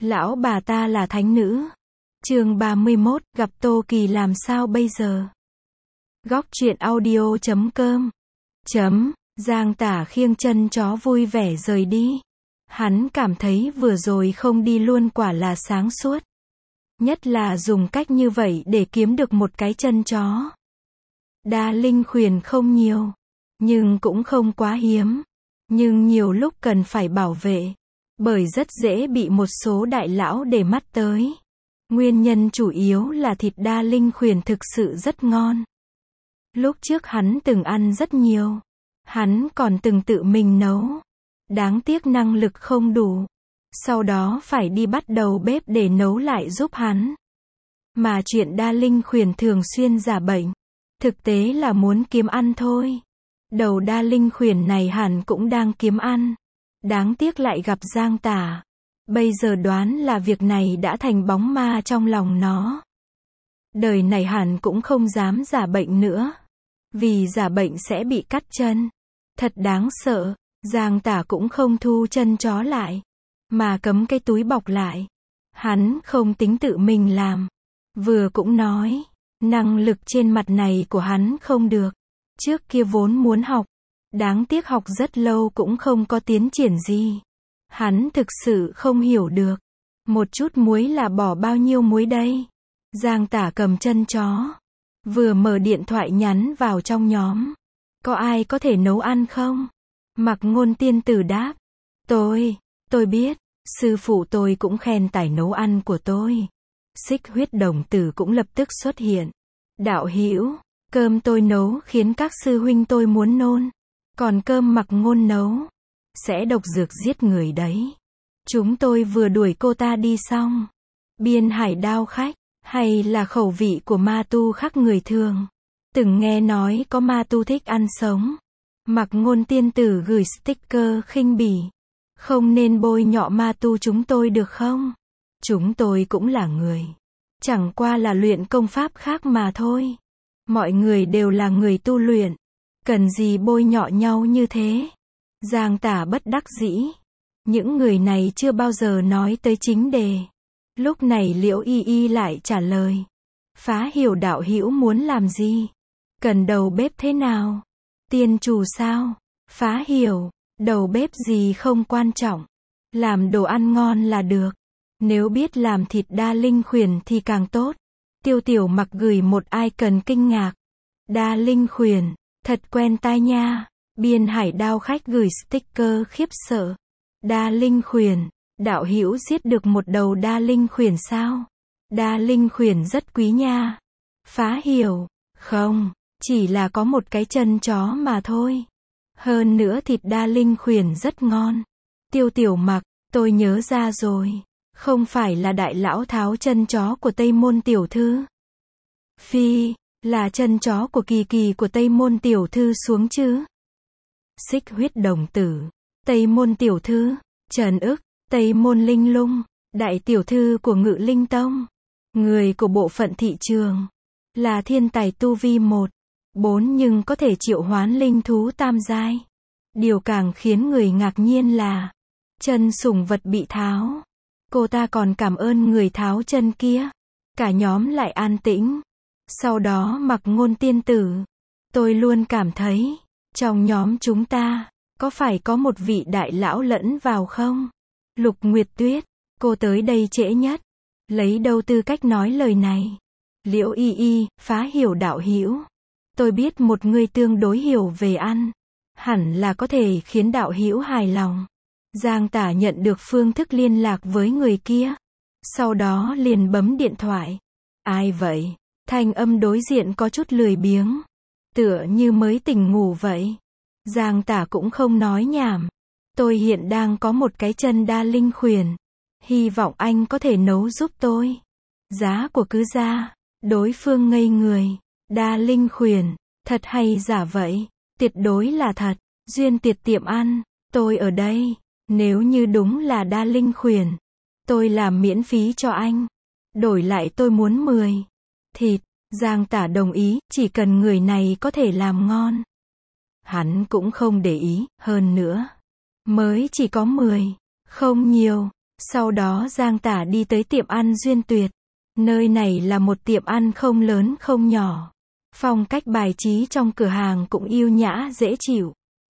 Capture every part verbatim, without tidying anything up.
Lão bà ta là thánh nữ. Chương ba mươi mốt, gặp Tô Kỳ làm sao bây giờ? Góc truyện audio chấm com. Chấm, Giang Tả khiêng chân chó vui vẻ rời đi. Hắn cảm thấy vừa rồi không đi luôn quả là sáng suốt. Nhất là dùng cách như vậy để kiếm được một cái chân chó. Đa linh khuyển không nhiều, nhưng cũng không quá hiếm. Nhưng nhiều lúc cần phải bảo vệ, bởi rất dễ bị một số đại lão để mắt tới. Nguyên nhân chủ yếu là thịt đa linh khuyển thực sự rất ngon. Lúc trước hắn từng ăn rất nhiều. Hắn còn từng tự mình nấu. Đáng tiếc năng lực không đủ. Sau đó phải đi bắt đầu bếp để nấu lại giúp hắn. Mà chuyện đa linh khuyển thường xuyên giả bệnh, thực tế là muốn kiếm ăn thôi. Đầu đa linh khuyển này hẳn cũng đang kiếm ăn. Đáng tiếc lại gặp Giang Tả. Bây giờ đoán là việc này đã thành bóng ma trong lòng nó. Đời này hẳn cũng không dám giả bệnh nữa. Vì giả bệnh sẽ bị cắt chân. Thật đáng sợ. Giang Tả cũng không thu chân chó lại, mà cấm cái túi bọc lại. Hắn không tính tự mình làm. Vừa cũng nói, năng lực trên mặt này của hắn không được. Trước kia vốn muốn học. Đáng tiếc học rất lâu cũng không có tiến triển gì. Hắn thực sự không hiểu được. Một chút muối là bỏ bao nhiêu muối đây? Giang Tả cầm chân chó. Vừa mở điện thoại nhắn vào trong nhóm. Có ai có thể nấu ăn không? Mặc Ngôn tiên tử đáp. Tôi, tôi biết. Sư phụ tôi cũng khen tài nấu ăn của tôi. Xích huyết đồng tử cũng lập tức xuất hiện. Đạo hữu, cơm tôi nấu khiến các sư huynh tôi muốn nôn. Còn cơm Mặc Ngôn nấu sẽ độc dược giết người đấy. Chúng tôi vừa đuổi cô ta đi xong. Biên Hải đao khách, hay là khẩu vị của ma tu khác người thường. Từng nghe nói có ma tu thích ăn sống. Mặc Ngôn tiên tử gửi sticker khinh bỉ. Không nên bôi nhọ ma tu chúng tôi được không? Chúng tôi cũng là người. Chẳng qua là luyện công pháp khác mà thôi. Mọi người đều là người tu luyện. Cần gì bôi nhọ nhau như thế? Giang Tả bất đắc dĩ. Những người này chưa bao giờ nói tới chính đề. Lúc này Liễu Y Y lại trả lời. Phá Hiểu đạo hữu muốn làm gì? Cần đầu bếp thế nào? Tiên chủ sao? Phá Hiểu, đầu bếp gì không quan trọng. Làm đồ ăn ngon là được. Nếu biết làm thịt đa linh khuyển thì càng tốt. Tiêu Tiểu Mặc gửi một icon kinh ngạc. Đa linh khuyển, thật quen tai nha. Biên Hải đao khách gửi sticker khiếp sợ. Đa linh khuyển, đạo hữu giết được một đầu đa linh khuyển sao? Đa linh khuyển rất quý nha. Phá Hiểu, không, chỉ là có một cái chân chó mà thôi. Hơn nữa thịt đa linh khuyển rất ngon. Tiêu Tiểu Mặc, tôi nhớ ra rồi. Không phải là đại lão tháo chân chó của Tây Môn tiểu thư. Phi, là chân chó của Kỳ Kỳ của Tây Môn tiểu thư xuống chứ. Xích huyết đồng tử, Tây Môn tiểu thư, Trần ức, Tây Môn linh lung, đại tiểu thư của Ngự Linh Tông. Người của bộ phận thị trường. Là thiên tài tu vi một, bốn nhưng có thể triệu hoán linh thú tam giai. Điều càng khiến người ngạc nhiên là chân sủng vật bị tháo. Cô ta còn cảm ơn người tháo chân kia. Cả nhóm lại an tĩnh. Sau đó Mặc Ngôn tiên tử. Tôi luôn cảm thấy, trong nhóm chúng ta, có phải có một vị đại lão lẫn vào không? Lục Nguyệt Tuyết, cô tới đây trễ nhất. Lấy đâu tư cách nói lời này? Liễu Y Y, Phá Hiểu đạo hữu. Tôi biết một người tương đối hiểu về ăn. Hẳn là có thể khiến đạo hữu hài lòng. Giang Tả nhận được phương thức liên lạc với người kia. Sau đó liền bấm điện thoại. Ai vậy? Thanh âm đối diện có chút lười biếng. Tựa như mới tỉnh ngủ vậy. Giang Tả cũng không nói nhảm. Tôi hiện đang có một cái chân đa linh khuyển. Hy vọng anh có thể nấu giúp tôi. Giá của cứ ra. Đối phương ngây người. Đa linh khuyển, thật hay giả vậy? Tuyệt đối là thật. Duyên Tiệt tiệm ăn, tôi ở đây. Nếu như đúng là đa linh khuyển, tôi làm miễn phí cho anh. Đổi lại tôi muốn mười thịt. Giang Tả đồng ý, chỉ cần người này có thể làm ngon. Hắn cũng không để ý, hơn nữa. Mới chỉ có mười, không nhiều. Sau đó Giang Tả đi tới tiệm ăn Duyên Tuyệt. Nơi này là một tiệm ăn không lớn không nhỏ. Phong cách bài trí trong cửa hàng cũng yêu nhã dễ chịu.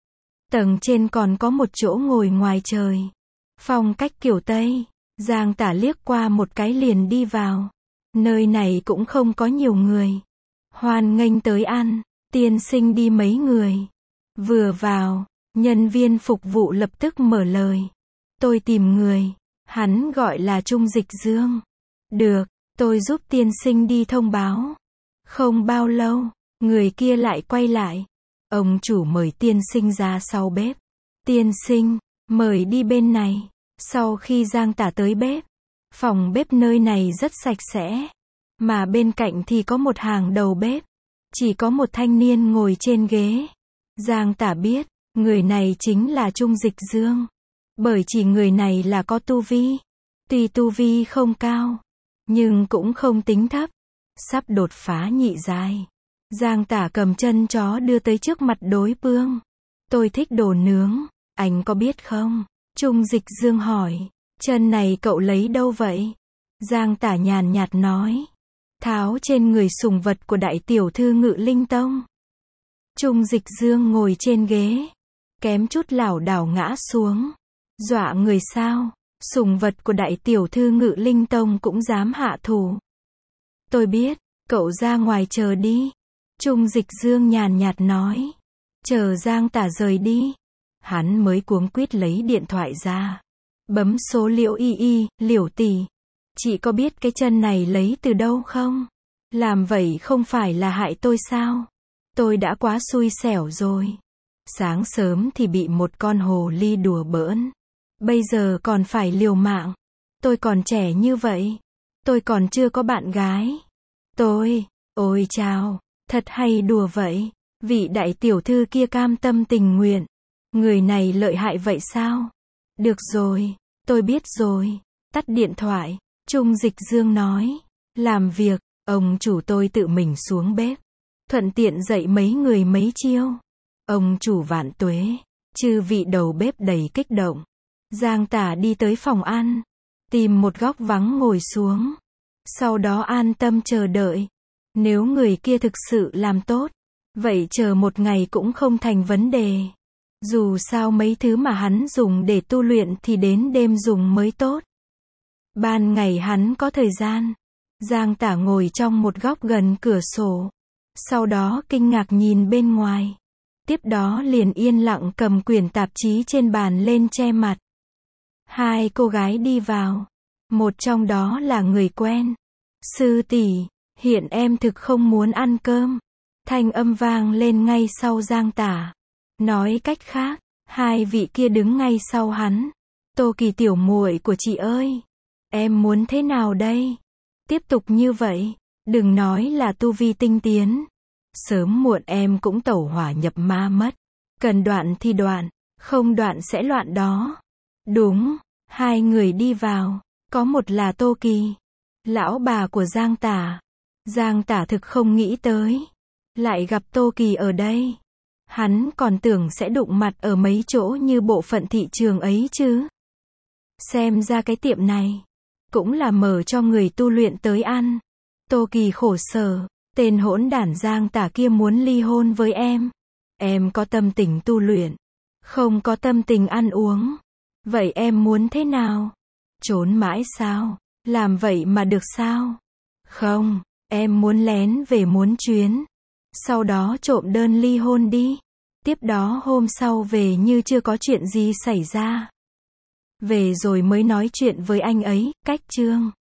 Tầng trên còn có một chỗ ngồi ngoài trời. Phong cách kiểu Tây. Giang Tả liếc qua một cái liền đi vào. Nơi này cũng không có nhiều người. Hoan nghênh tới ăn. Tiên sinh đi mấy người. Vừa vào, nhân viên phục vụ lập tức mở lời. Tôi tìm người. Hắn gọi là Trung Dịch Dương. Được, tôi giúp tiên sinh đi thông báo. Không bao lâu, người kia lại quay lại. Ông chủ mời tiên sinh ra sau bếp. Tiên sinh, mời đi bên này. Sau khi Giang Tả tới bếp, phòng bếp nơi này rất sạch sẽ. Mà bên cạnh thì có một hàng đầu bếp. Chỉ có một thanh niên ngồi trên ghế. Giang Tả biết, người này chính là Trung Dịch Dương. Bởi chỉ người này là có tu vi. Tuy tu vi không cao, nhưng cũng không tính thấp. Sắp đột phá nhị giai. Giang Tả cầm chân chó đưa tới trước mặt đối phương. Tôi thích đồ nướng, anh có biết không? Trung Dịch Dương hỏi. Chân này cậu lấy đâu vậy? Giang Tả nhàn nhạt nói. Tháo trên người sùng vật của đại tiểu thư Ngự Linh Tông. Trung Dịch Dương ngồi trên ghế. Kém chút lảo đảo ngã xuống. Dọa người sao? Sùng vật của đại tiểu thư Ngự Linh Tông cũng dám hạ thủ. Tôi biết, cậu ra ngoài chờ đi. Trung Dịch Dương nhàn nhạt nói. Chờ Giang Tả rời đi. Hắn mới cuống quýt lấy điện thoại ra. Bấm số Liễu Y Y, Liễu tỷ. Chị có biết cái chân này lấy từ đâu không? Làm vậy không phải là hại tôi sao? Tôi đã quá xui xẻo rồi. Sáng sớm thì bị một con hồ ly đùa bỡn. Bây giờ còn phải liều mạng. Tôi còn trẻ như vậy. Tôi còn chưa có bạn gái. Tôi, ôi chao, thật hay đùa vậy. Vị đại tiểu thư kia cam tâm tình nguyện. Người này lợi hại vậy sao? Được rồi, tôi biết rồi. Tắt điện thoại. Trung Dịch Dương nói. Làm việc, ông chủ tôi tự mình xuống bếp. Thuận tiện dạy mấy người mấy chiêu. Ông chủ vạn tuế. Chư vị đầu bếp đầy kích động. Giang Tả đi tới phòng ăn. Tìm một góc vắng ngồi xuống. Sau đó an tâm chờ đợi. Nếu người kia thực sự làm tốt, vậy chờ một ngày cũng không thành vấn đề. Dù sao mấy thứ mà hắn dùng để tu luyện thì đến đêm dùng mới tốt. Ban ngày hắn có thời gian. Giang Tả ngồi trong một góc gần cửa sổ. Sau đó kinh ngạc nhìn bên ngoài. Tiếp đó liền yên lặng cầm quyển tạp chí trên bàn lên che mặt. Hai cô gái đi vào. Một trong đó là người quen. Sư tỷ, hiện em thực không muốn ăn cơm. Thanh âm vang lên ngay sau Giang Tả. Nói cách khác, hai vị kia đứng ngay sau hắn. Tô Kỳ tiểu muội của chị ơi, em muốn thế nào đây? Tiếp tục như vậy, đừng nói là tu vi tinh tiến. Sớm muộn em cũng tẩu hỏa nhập ma mất. Cần đoạn thì đoạn, không đoạn sẽ loạn đó. Đúng, hai người đi vào, có một là Tô Kỳ, lão bà của Giang Tả. Giang Tả thực không nghĩ tới, lại gặp Tô Kỳ ở đây. Hắn còn tưởng sẽ đụng mặt ở mấy chỗ như bộ phận thị trường ấy chứ. Xem ra cái tiệm này cũng là mở cho người tu luyện tới ăn. Tô Kỳ khổ sở, tên hỗn đản Giang Tả kia muốn ly hôn với em. Em có tâm tình tu luyện, không có tâm tình ăn uống. Vậy em muốn thế nào? Trốn mãi sao? Làm vậy mà được sao? Không, em muốn lén về muốn chuyến. Sau đó trộm đơn ly hôn đi. Tiếp đó hôm sau về như chưa có chuyện gì xảy ra. Về rồi mới nói chuyện với anh ấy, cách chương.